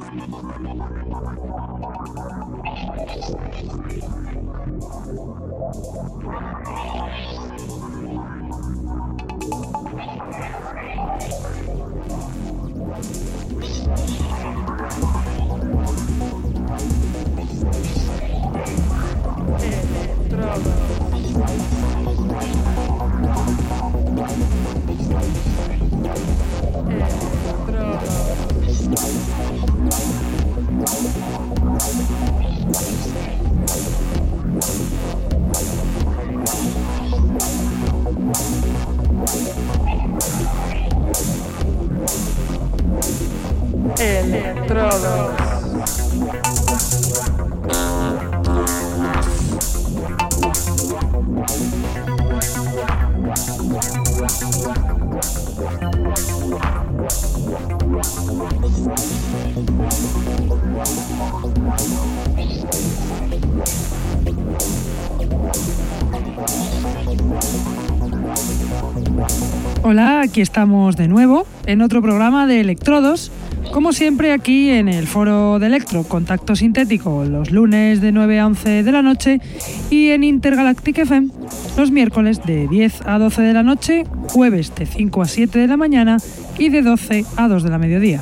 Hola, aquí estamos de nuevo en otro programa de Electrodos, como siempre aquí en el Foro de Electro, Contacto Sintético, los lunes de 9 a 11 de la noche y en Intergalactic FM los miércoles de 10 a 12 de la noche, jueves de 5 a 7 de la mañana y de 12 a 2 de la mediodía.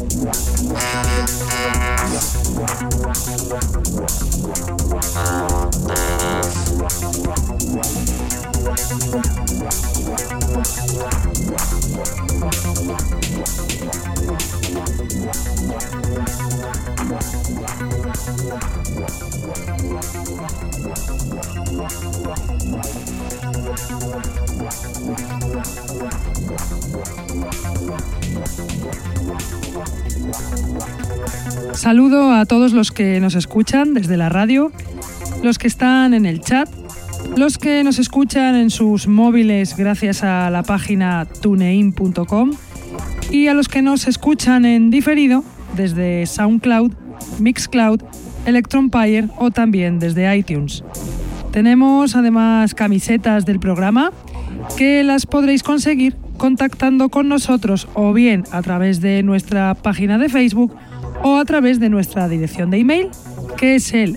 Saludo a todos los que nos escuchan desde la radio, los que están en el chat, los que nos escuchan en sus móviles gracias a la página tunein.com y a los que nos escuchan en diferido desde SoundCloud, Mixcloud, Electronpire o también desde iTunes. Tenemos además camisetas del programa que las podréis conseguir contactando con nosotros o bien a través de nuestra página de Facebook o a través de nuestra dirección de email, que es el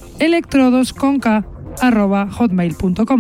electrodosconk@hotmail.com.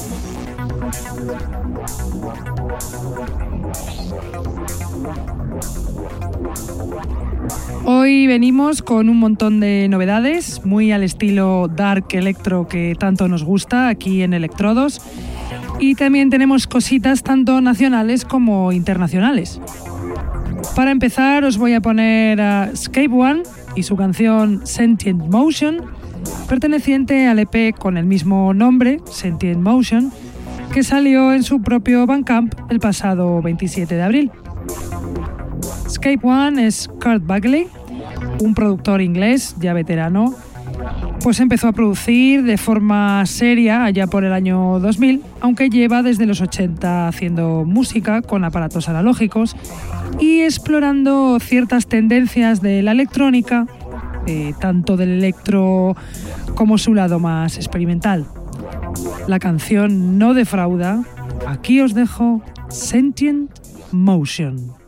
Hoy venimos con un montón de novedades, muy al estilo Dark Electro que tanto nos gusta aquí en Electrodos, y también tenemos cositas tanto nacionales como internacionales. Para empezar os voy a poner a Scape One y su canción Sentient Motion, perteneciente al EP con el mismo nombre, Sentient Motion, que salió en su propio Bandcamp el pasado 27 de abril. Scape One es Kurt Bagley, un productor inglés ya veterano, pues empezó a producir de forma seria allá por el año 2000, aunque lleva desde los 80 haciendo música con aparatos analógicos y explorando ciertas tendencias de la electrónica, tanto del electro como su lado más experimental. La canción no defrauda, aquí os dejo Sentient Motion.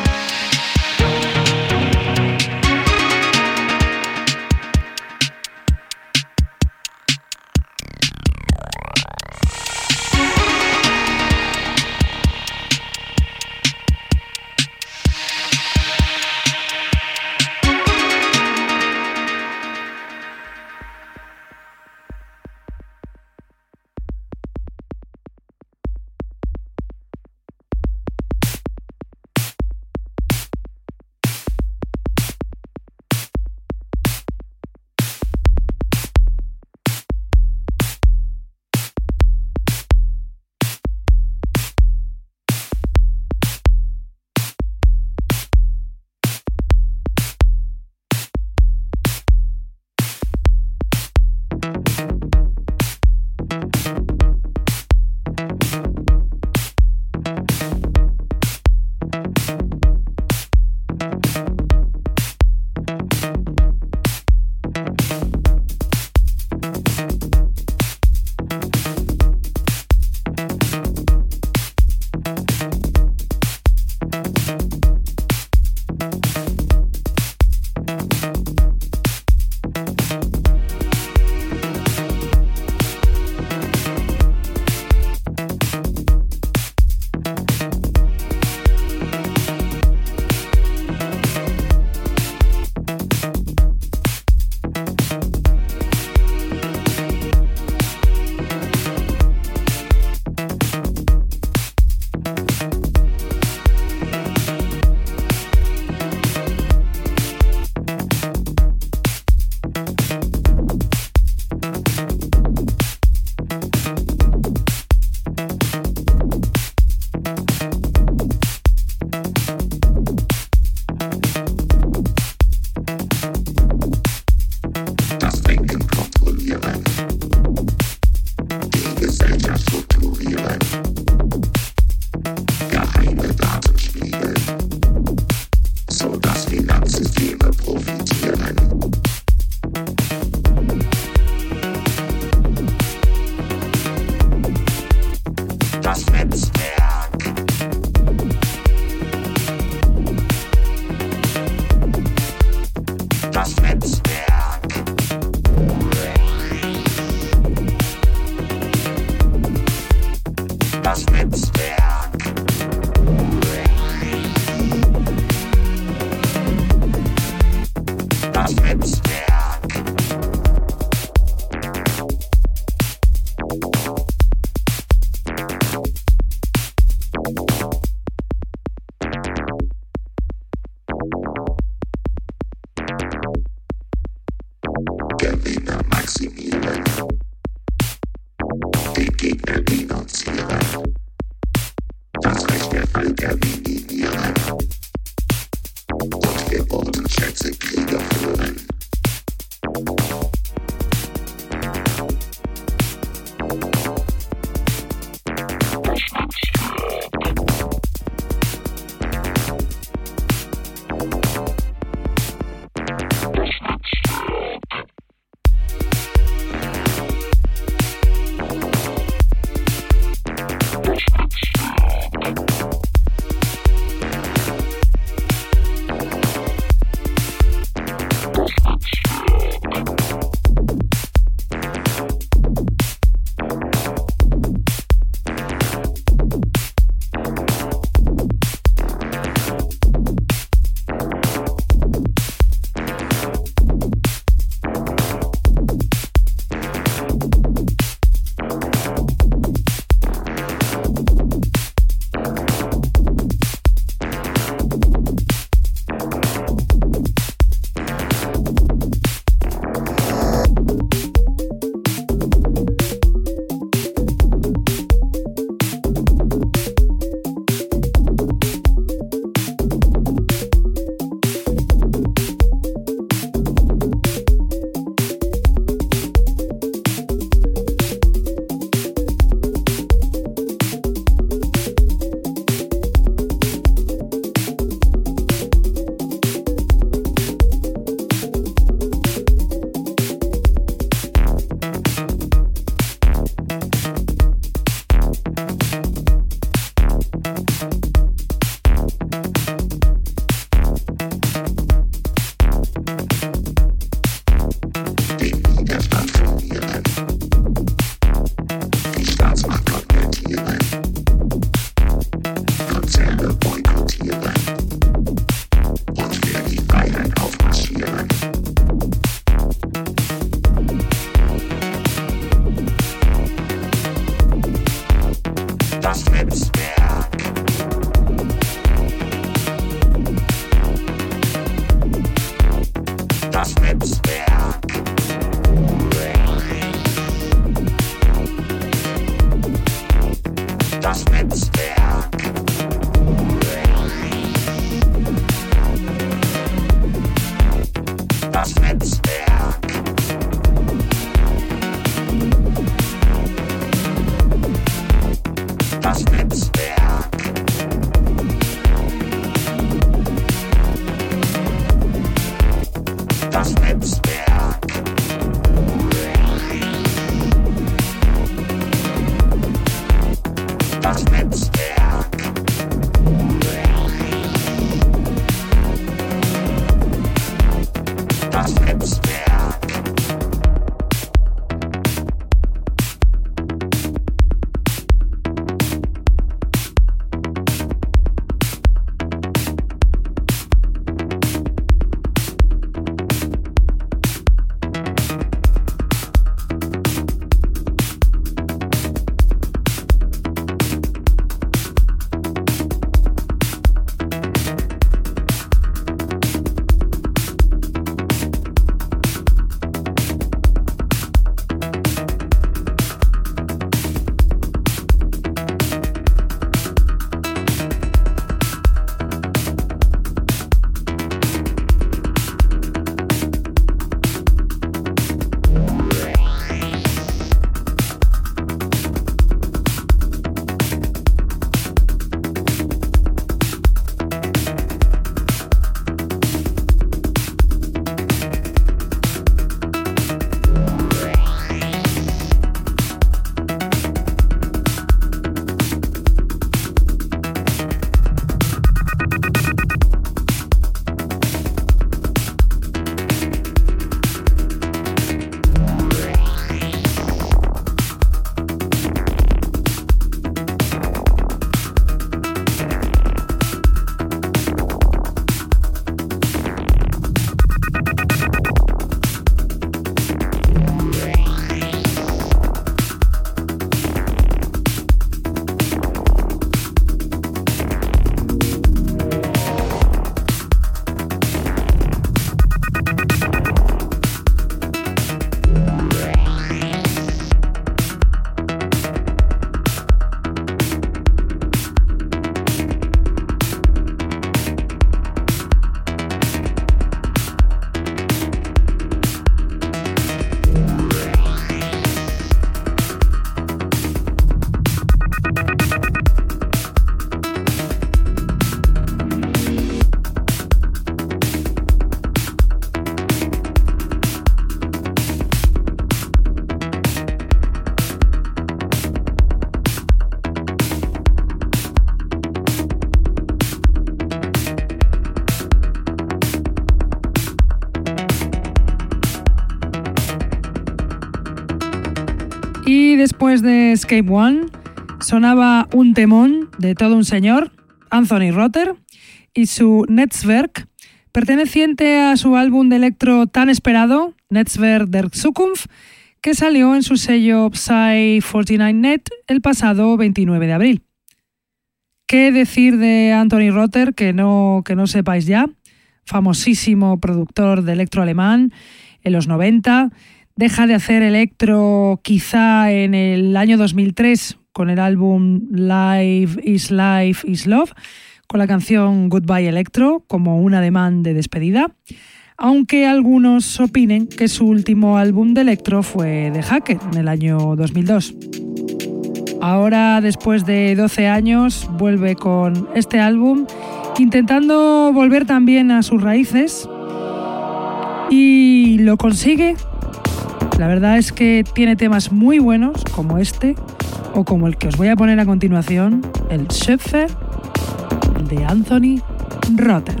Y después de Escape One sonaba un temón de todo un señor, Anthony Rother, y su Netzwerk, perteneciente a su álbum de electro tan esperado, Netzwerk der Zukunft, que salió en su sello Psy 49net el pasado 29 de abril. ¿Qué decir de Anthony Rother que no sepáis ya? Famosísimo productor de electro alemán en los 90, deja de hacer electro quizá en el año 2003 con el álbum Life is Love, con la canción Goodbye Electro como un ademán de despedida, aunque algunos opinen que su último álbum de electro fue The Hacker en el año 2002. Ahora, después de 12 años, vuelve con este álbum, intentando volver también a sus raíces, y lo consigue. La verdad es que tiene temas muy buenos, como este, o como el que os voy a poner a continuación, el Schöpfer, el de Anthony Rother.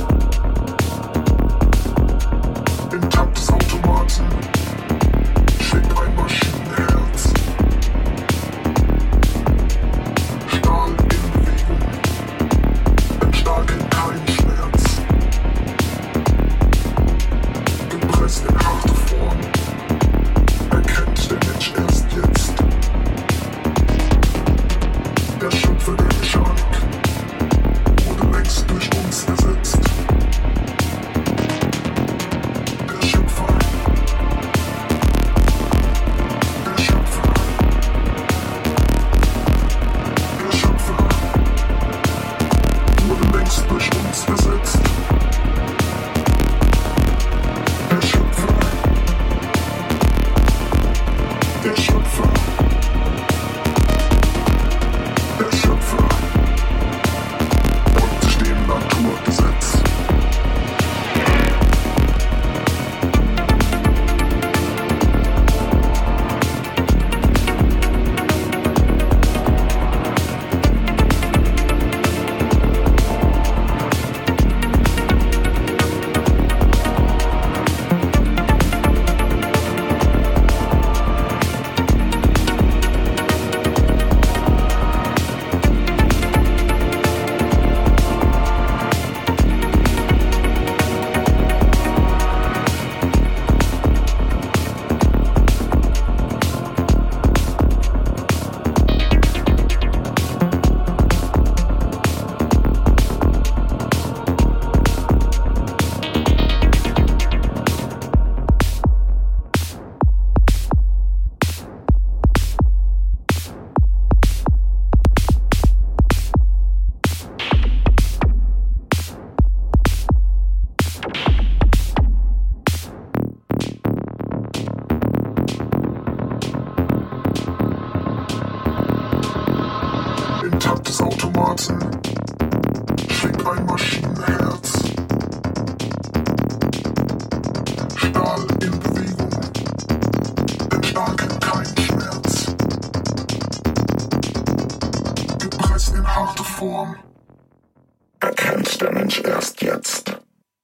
Erkennt der Mensch erst jetzt.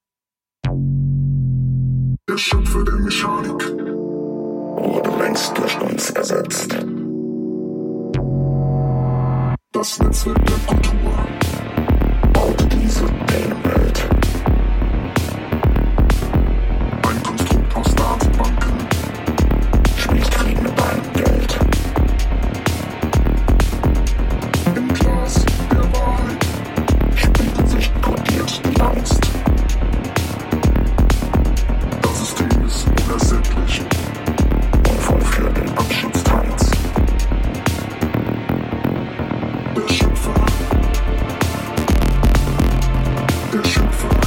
Der Schöpfer der Mechanik wurde längst durch uns ersetzt. Das Netzwerk der Kultur baute diese Themenwelt. Ein Konstrukt aus Datenbanken spielt Krieg mit deinem Geld. Im Glas der Wahrheit spiegelt sich kodiert die Angst. Das System ist unersättlich und vollführt den Abschiedstanz. Der Schöpfer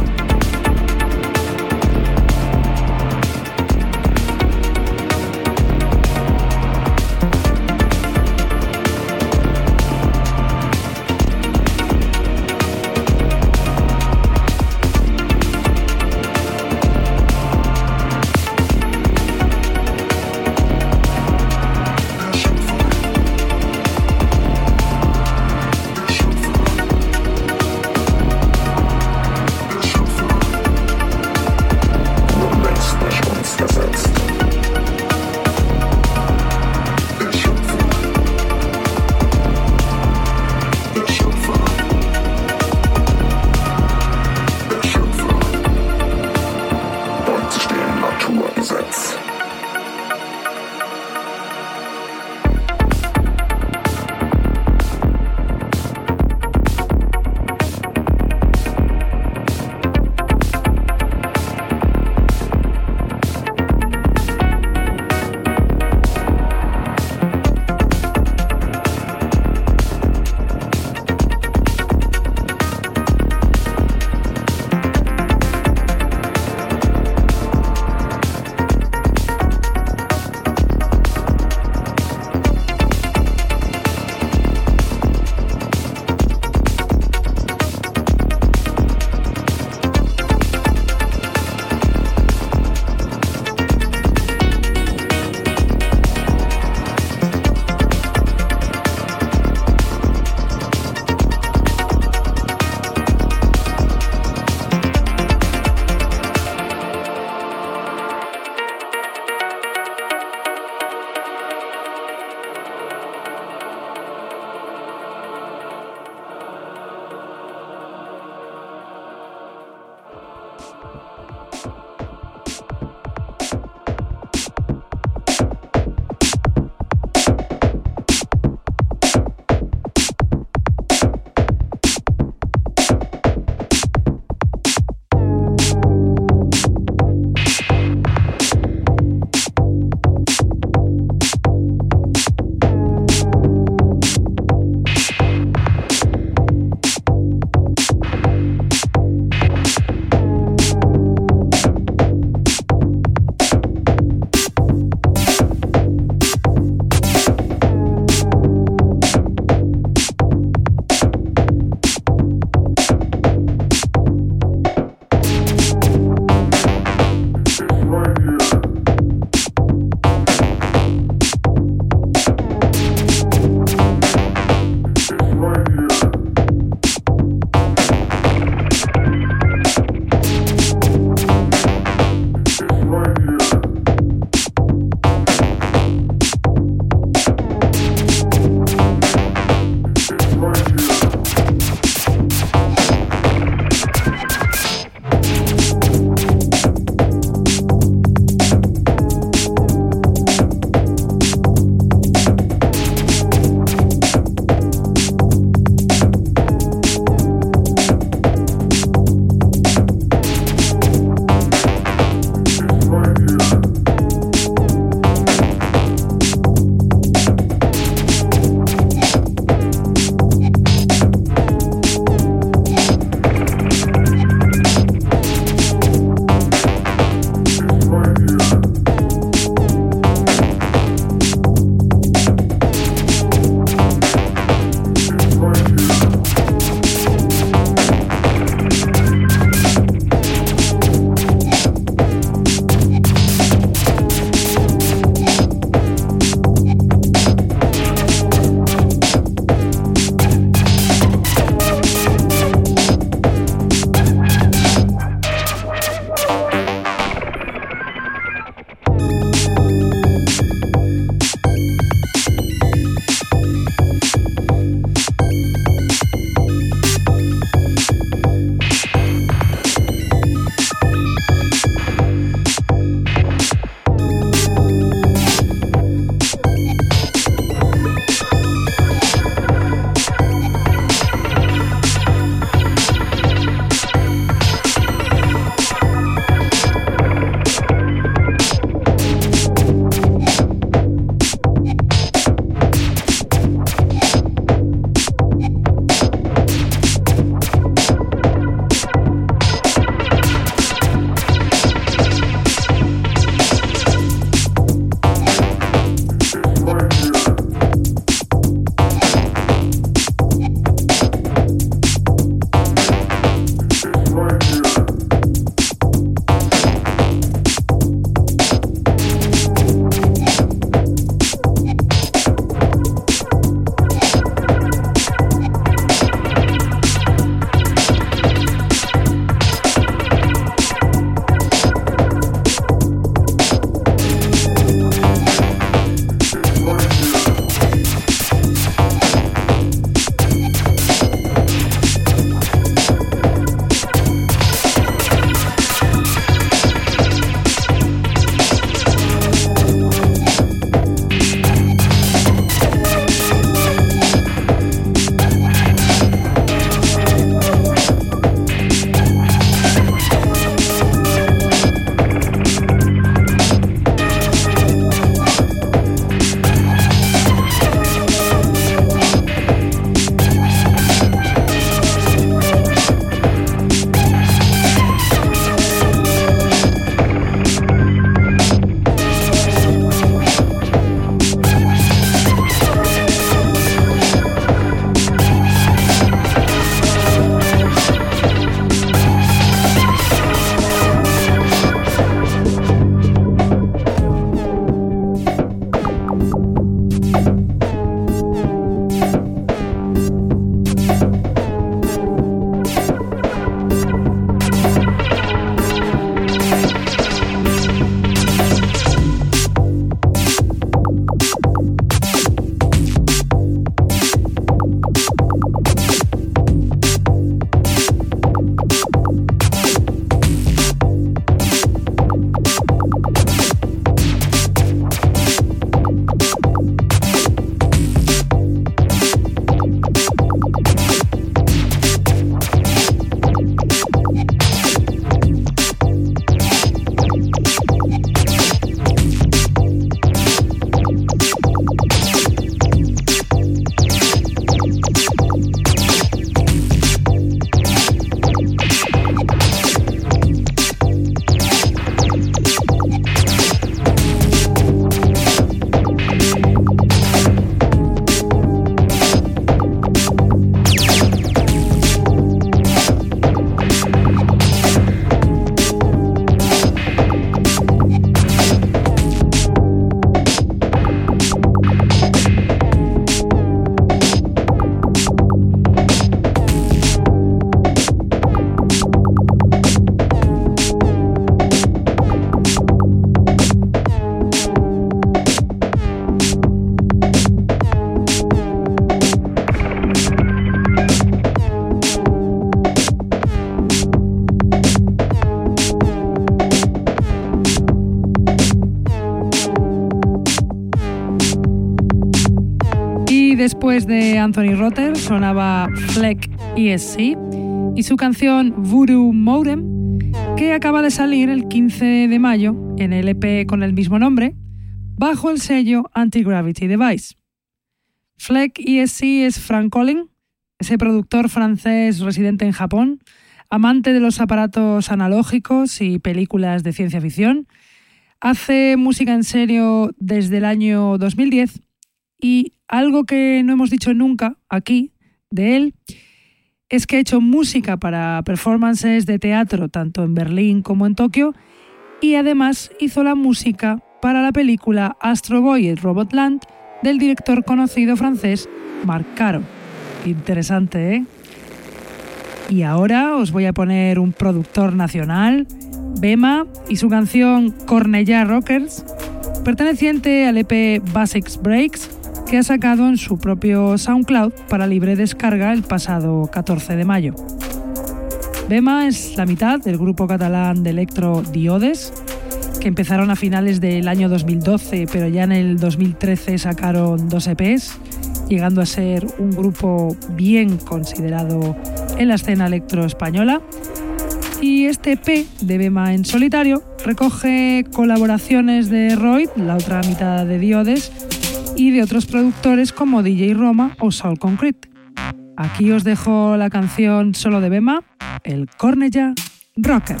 Después de Anthony Rother sonaba Fleck ESC y su canción Voodoo Modem, que acaba de salir el 15 de mayo en el EP con el mismo nombre, bajo el sello Anti-Gravity Device. Fleck ESC es Frank Collin, ese productor francés residente en Japón, amante de los aparatos analógicos y películas de ciencia ficción. Hace música en serio desde el año 2010 y algo que no hemos dicho nunca aquí de él es que ha hecho música para performances de teatro tanto en Berlín como en Tokio y además hizo la música para la película Astro Boy at Robotland del director conocido francés Marc Caro. Interesante, ¿eh? Y ahora os voy a poner un productor nacional, Bema, y su canción Cornellà Rockers, perteneciente al EP Basics Breaks, que ha sacado en su propio SoundCloud para libre descarga el pasado 14 de mayo. Bema es la mitad del grupo catalán de electro Diodes, que empezaron a finales del año 2012, pero ya en el 2013 sacaron 2 EPs, llegando a ser un grupo bien considerado en la escena electro española. Y este EP de Bema en solitario recoge colaboraciones de Royd, la otra mitad de Diodes, y de otros productores como DJ Roma o Soul Concrete. Aquí os dejo la canción solo de Bema, el Cornellà Rockers.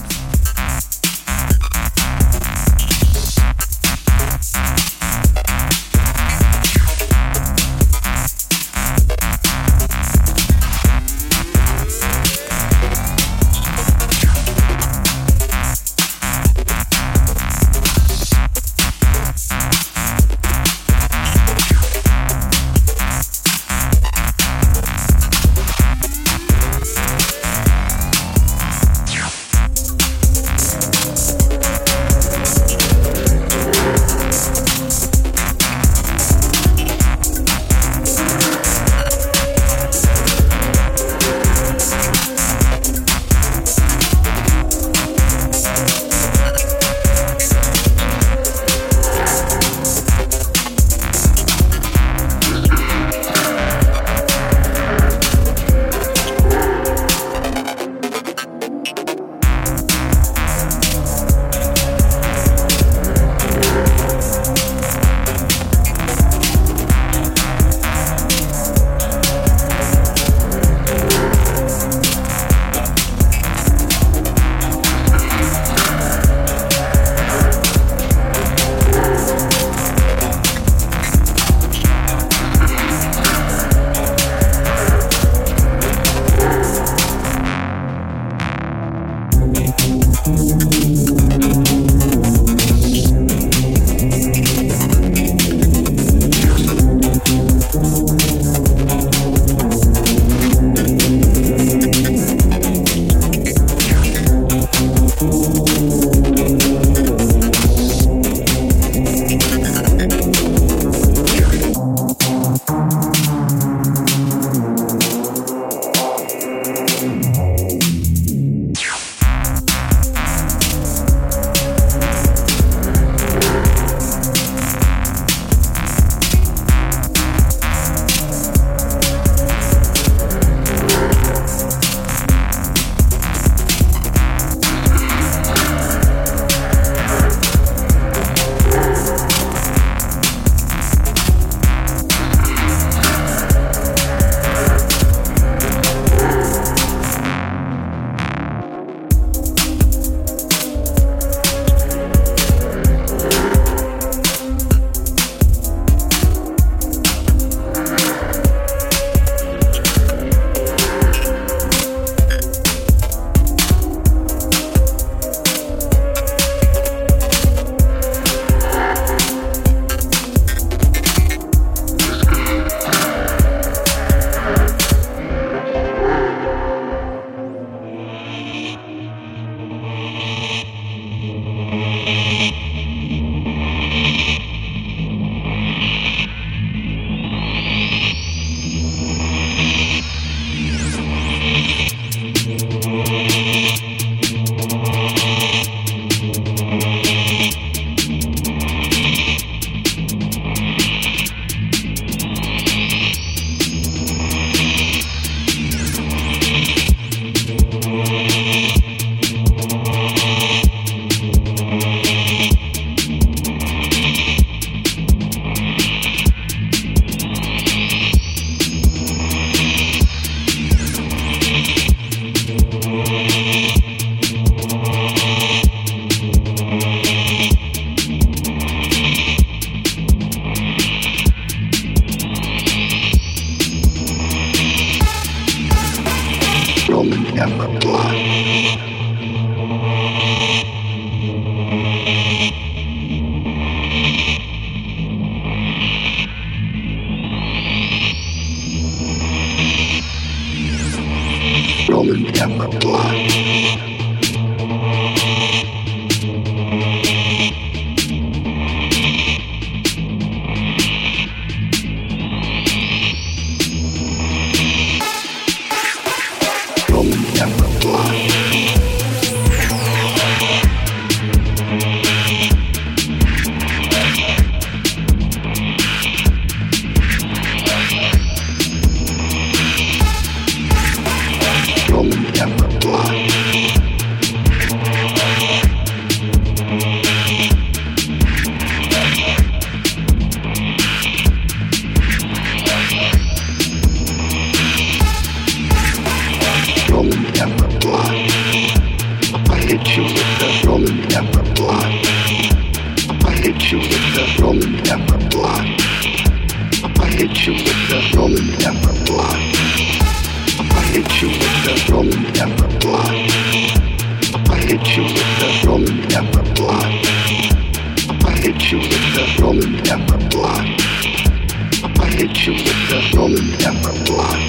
hit you with the rolling pepper blood. I hit you with the rolling pepper blood. I hit you with the rolling pepper blood. I hit you with the rolling pepper blood. I hit you with the rolling pepper blood. I hit you with the rolling pepper blood. I hit you with the rolling pepper blood.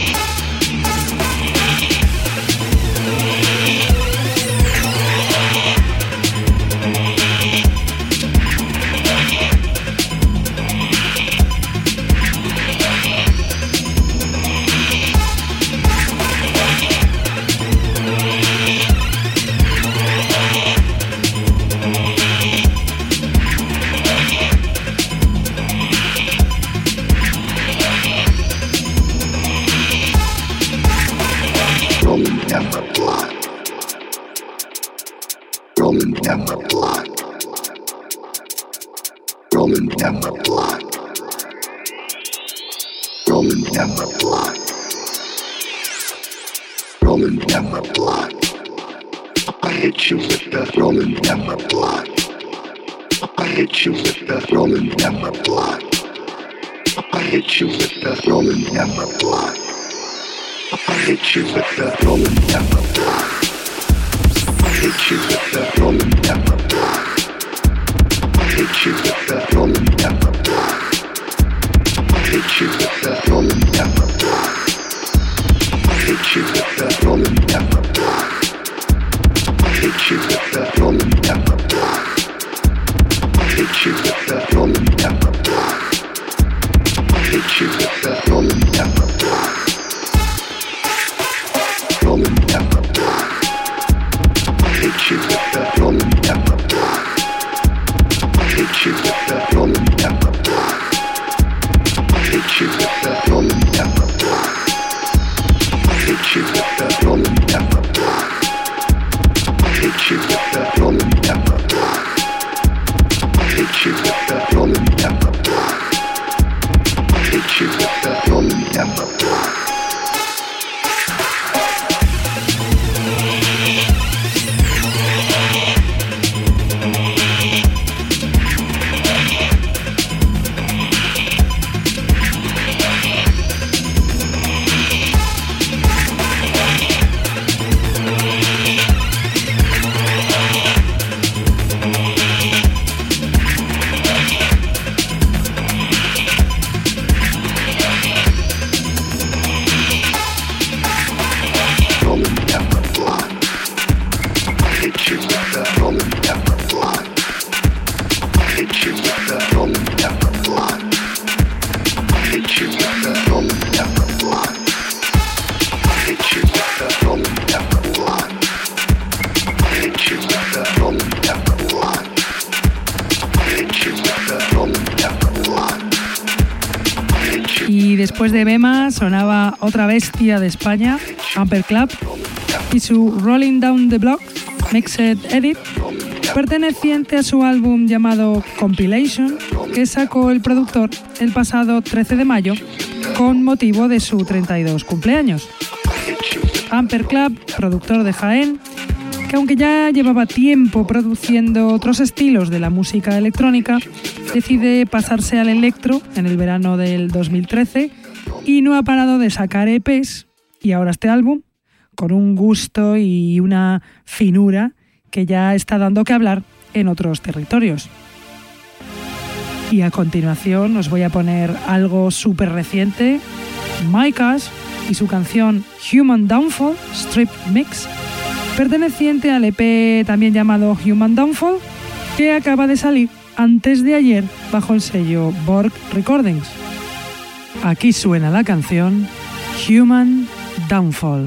Después de Bema sonaba otra bestia de España, Amper Club, y su Rolling Down the Block Mixed Edit, perteneciente a su álbum llamado Compilation, que sacó el productor el pasado 13 de mayo con motivo de su 32 cumpleaños. Amper Club, productor de Jaén, que aunque ya llevaba tiempo produciendo otros estilos de la música electrónica, decide pasarse al electro en el verano del 2013 y no ha parado de sacar EPs y ahora este álbum con un gusto y una finura que ya está dando que hablar en otros territorios. Y a continuación os voy a poner algo súper reciente, Mycash y su canción Human Downfall Strip Mix, perteneciente al EP también llamado Human Downfall, que acaba de salir antes de ayer bajo el sello Borg Recordings. Aquí suena la canción Human Downfall.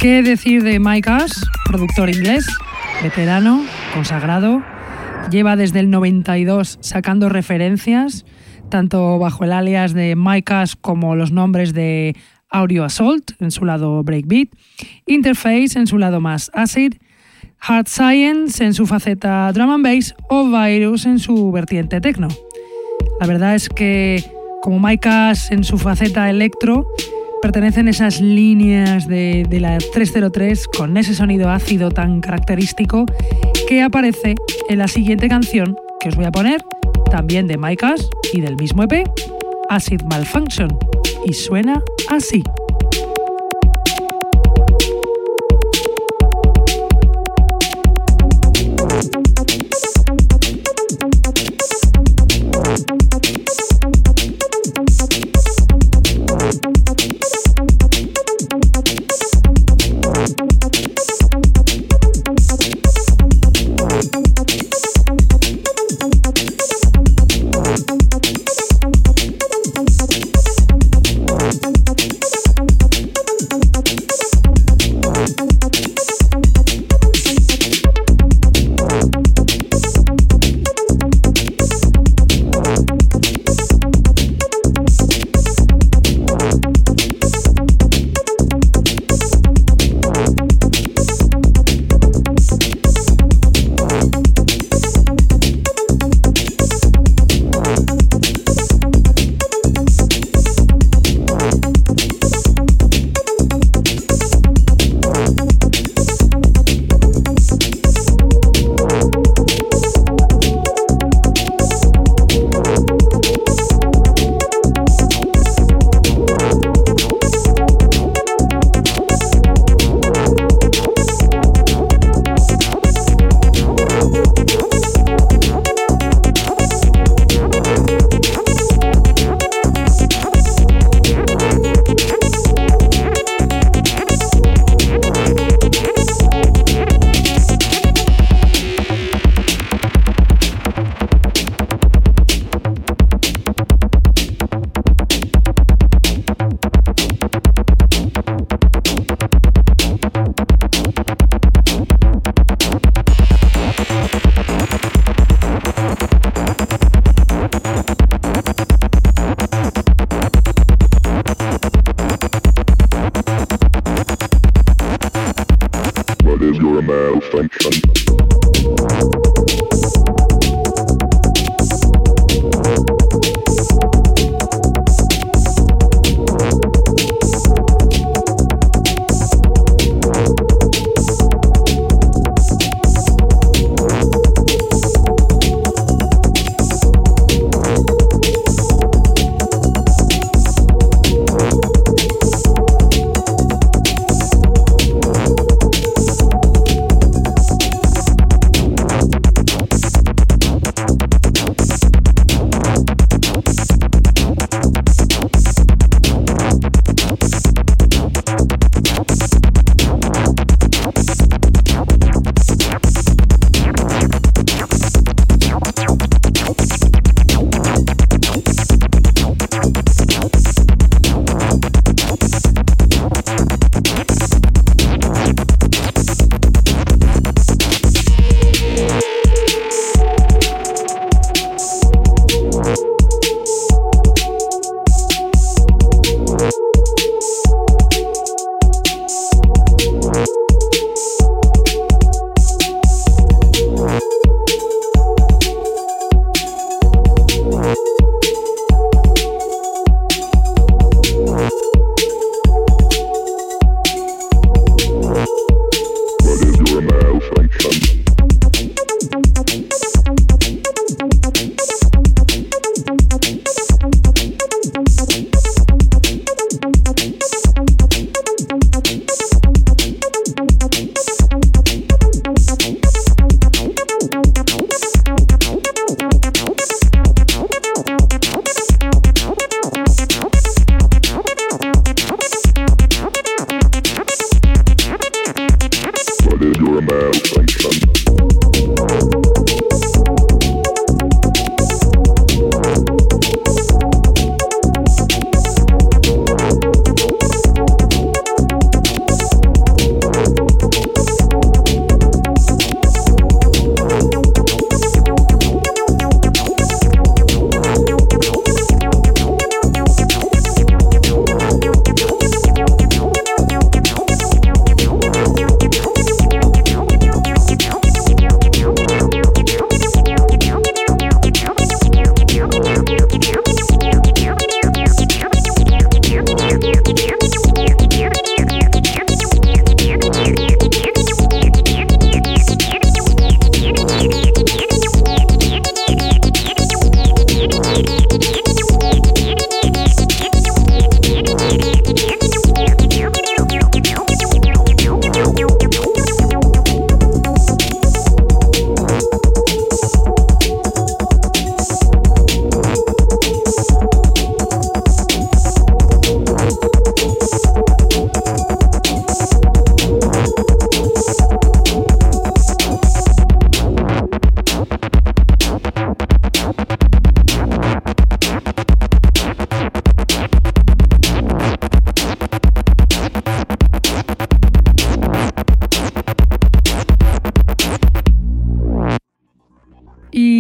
¿Qué decir de Mike Ash, productor inglés, veterano, consagrado? Lleva desde el 92 sacando referencias, tanto bajo el alias de Mike Ash como los nombres de Audio Assault en su lado breakbeat, Interface en su lado más acid, Hard Science en su faceta drum and bass o Virus en su vertiente techno. La verdad es que, como Mike Ash en su faceta electro, pertenecen esas líneas de la 303 con ese sonido ácido tan característico que aparece en la siguiente canción que os voy a poner, también de Mike Ash y del mismo EP, Acid Malfunction, y suena así.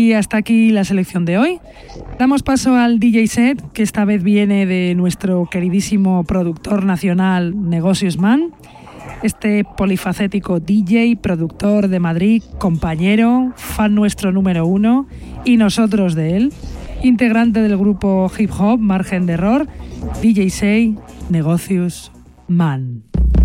Y hasta aquí la selección de hoy. Damos paso al DJ set, que esta vez viene de nuestro queridísimo productor nacional Negocios Man. Este polifacético DJ, productor de Madrid, compañero, fan nuestro número 1 y nosotros de él, integrante del grupo hip hop Margen de Error, DJ Say, Negocios Man.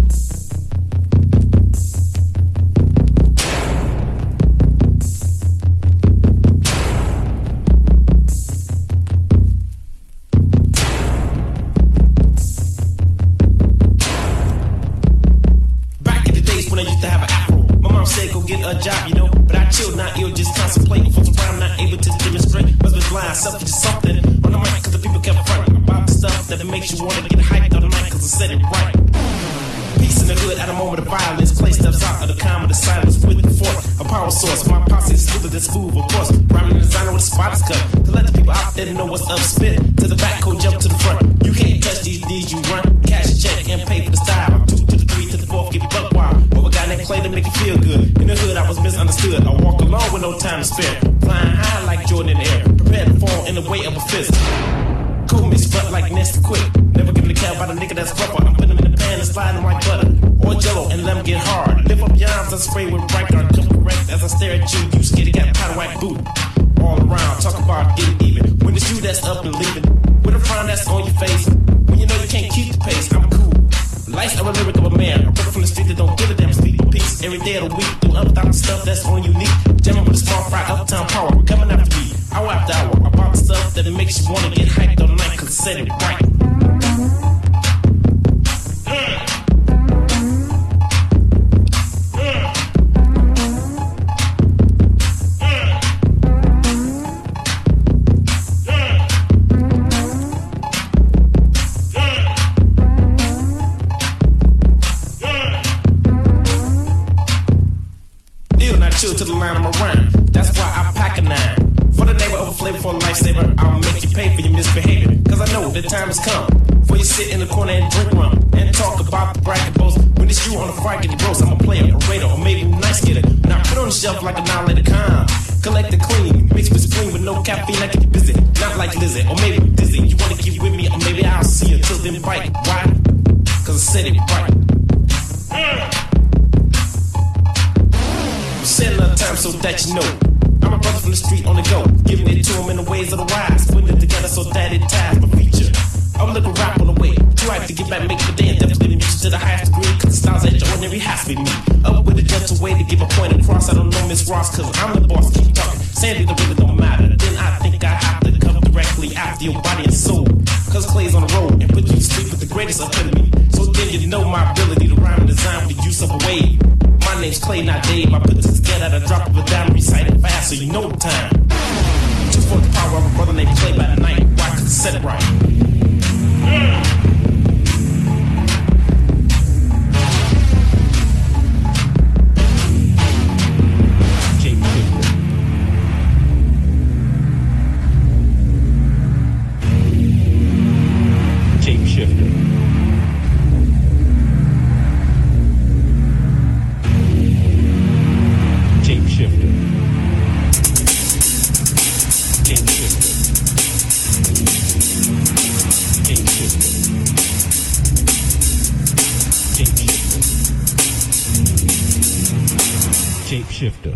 A job, you know, but I chill, not ill, just contemplating. Folks around, not able to demonstrate. Must be blind, selfish or something. On the mic, cause the people kept fronting about the stuff that it makes you wanna get hyped on the mic, cause I said it right. Peace in the hood at a moment of violence. Play steps out of the calm of the silence with the force, a power source. My posse is smoother than smooth, of course. Rhyming designer with a spot's cut. To let the people out there know what's up, spit to the back, code jump to the front. You can't touch these D's, you run. Cash a check and pay for the style. 2 to the 3 to the 4, get buck wild. Play to make you feel good. In the hood, I was misunderstood. I walk alone with no time to spare. Flying high like Jordan in the air. Prepared to fall in the weight of a fist. Cool mix, but like Nestor quick. Never give a care about a nigga that's rougher. I'm putting them in the pan and sliding like butter. Or jello and let them get hard. Lift up your arms and spray with right guard. Come correct as I stare at you. You scared, got powder white boot. All around, talk about getting even. When it's you that's up and leaving. With a frown that's on your face. When you know you can't keep the pace, I'm cool. Life's a lyric of a man. A brother from the street that don't give a damn. Speak peace every day of the week. Do other stuff that's on unique. Jamming with a small fry, uptown power. Coming after me, hour after hour. About the stuff that it makes you wanna get hyped on the night, cause I said it right. Chill to the line I'm around. That's why I pack a 9. For the neighbor of a flavor for a lifesaver, I'll make you pay for your misbehavior. Cause I know the time has come for you sit in the corner and drink rum and talk about the bracket boast. When it's you on the fight, get the gross. I'm a player, a raider, or maybe a nice getter. Now put on the shelf like a annihilated calm. Collect the clean, mix with spleen with no caffeine, I get you busy. Not like Lizzie, or maybe dizzy. You wanna keep with me, or maybe I'll see you till then bite. Why? Cause I said it right. Said another time so that you know I'm a brother from the street on the go, giving it to him in the ways of the wise, putting it together so that it ties my feature. I'm looking rap on the way, too hype to get back, make the day, and definitely music to the highest degree, cause the styles that ordinary has to be me. Up with a gentle way to give a point across. I don't know Miss Ross, cause I'm the boss, keep talking. Sandy, the really don't matter. Then I think I have to come directly after your body and soul, cause Clay's on the road and put you to sleep with the greatest epitome. So then you know my ability to rhyme and design with the use of a wave. My name's Clay, not Dave. I put this together at a drop of a dime, recite it fast so you know the time. 2 for the power of a brother named Clay by the night. Why? Cause I said it right. Shifter.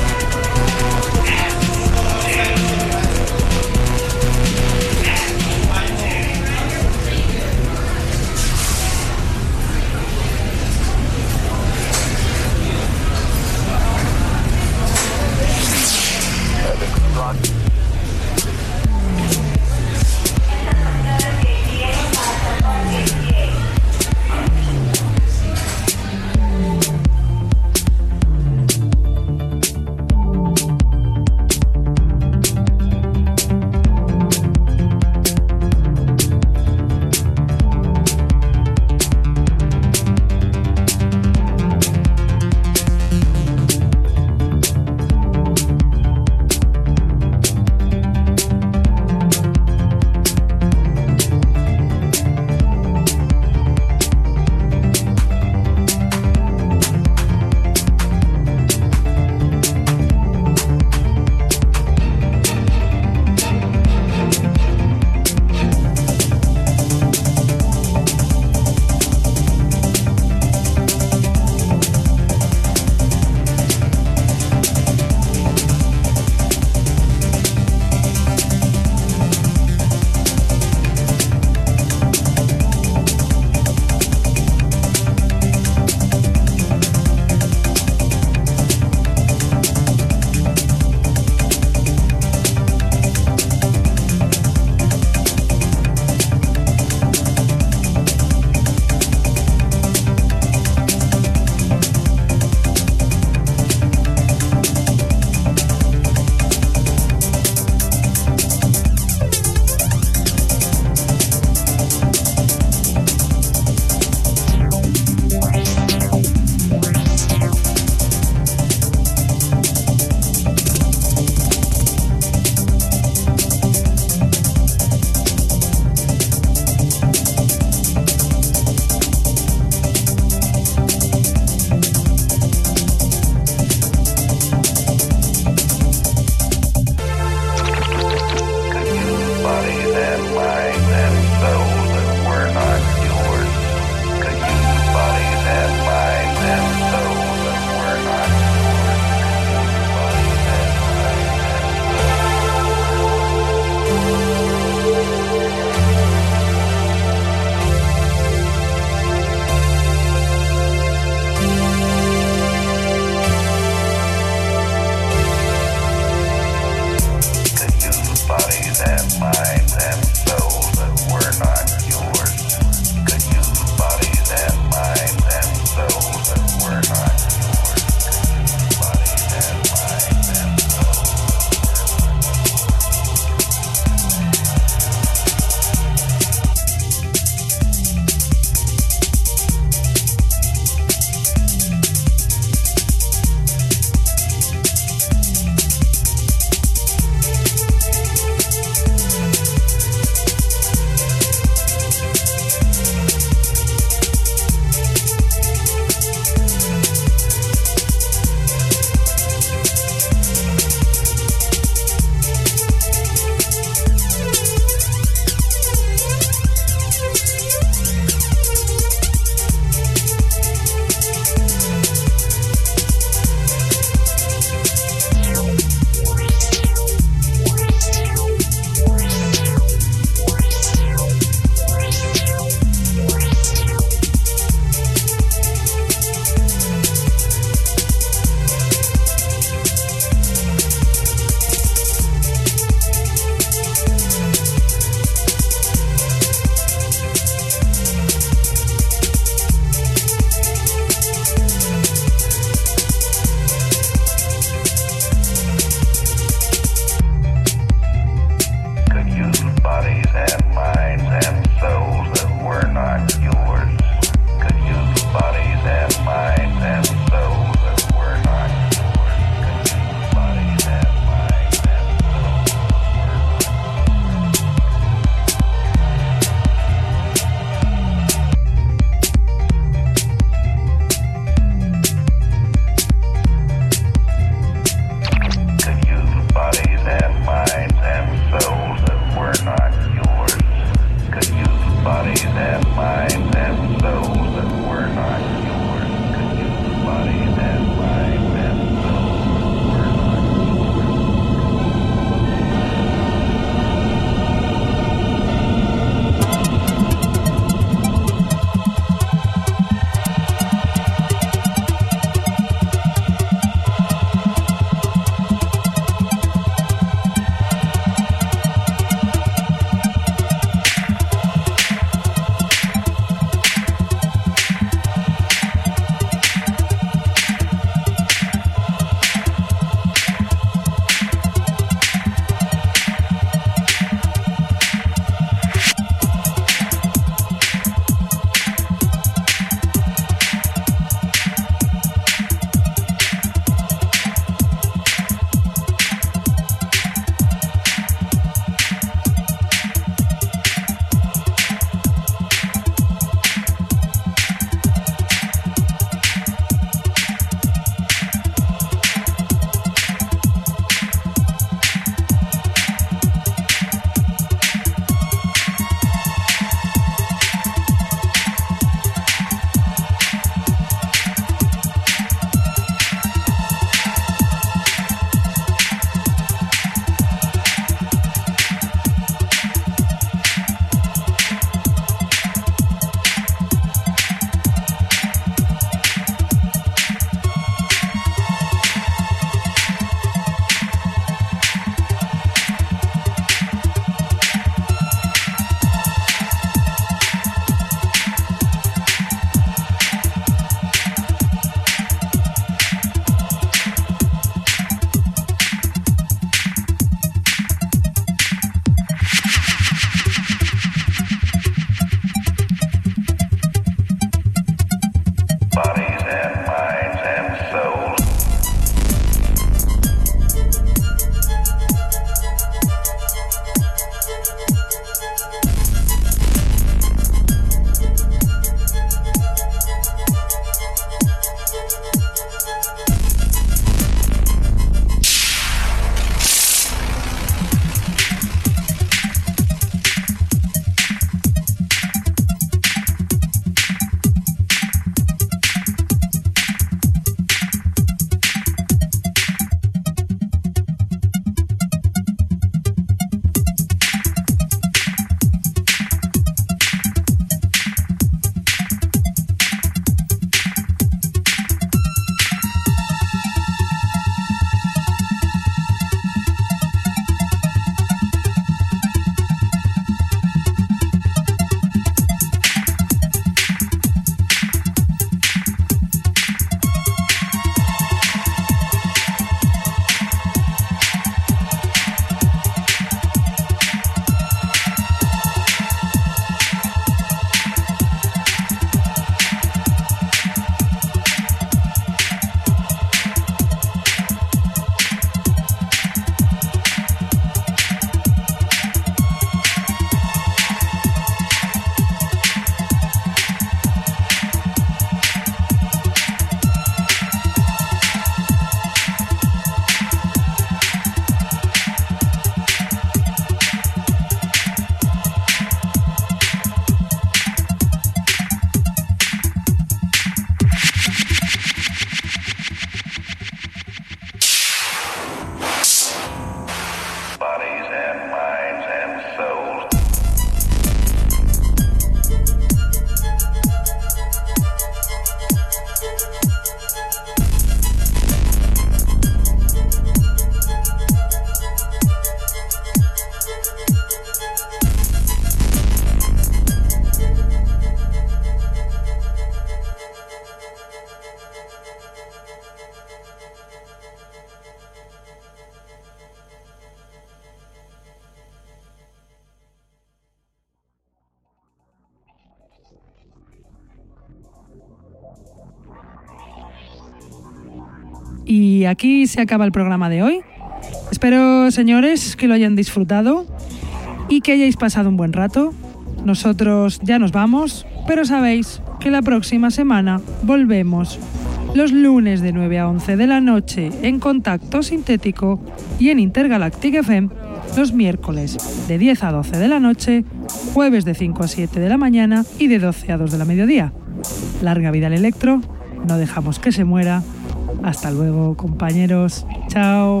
Y aquí se acaba el programa de hoy. Espero, señores, que lo hayan disfrutado y que hayáis pasado un buen rato. Nosotros ya nos vamos, pero sabéis que la próxima semana volvemos los lunes de 9 a 11 de la noche en Contacto Sintético y en Intergalactic FM los miércoles de 10 a 12 de la noche, jueves de 5 a 7 de la mañana y de 12 a 2 de la mediodía. Larga vida al electro, no dejamos que se muera. Hasta luego, compañeros. Chao.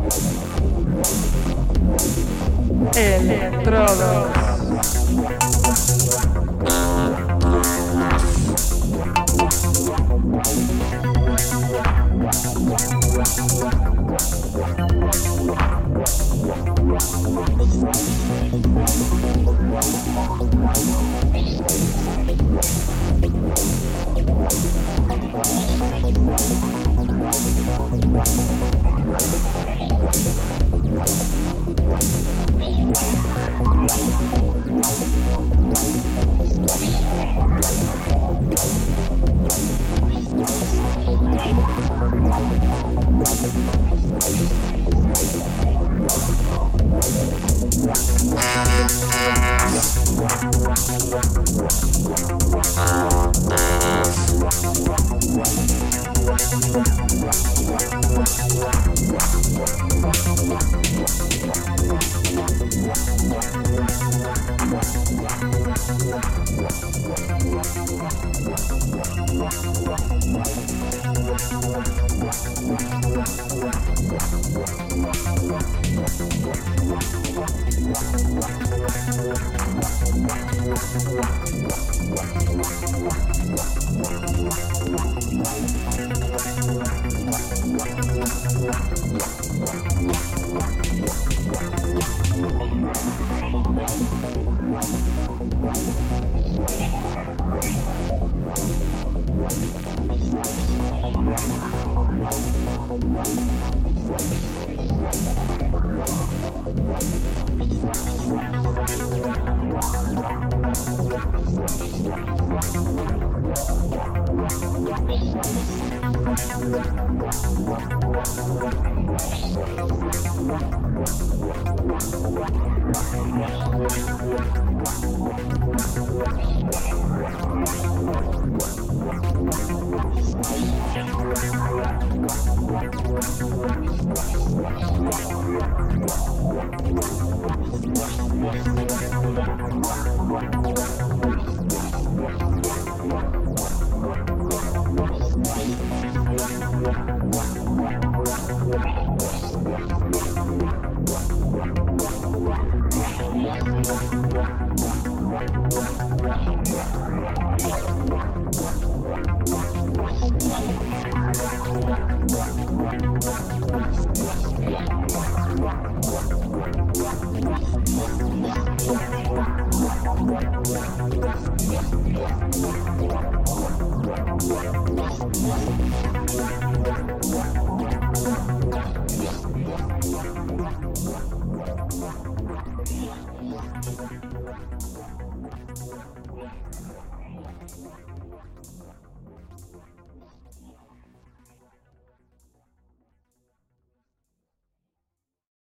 Electrodos.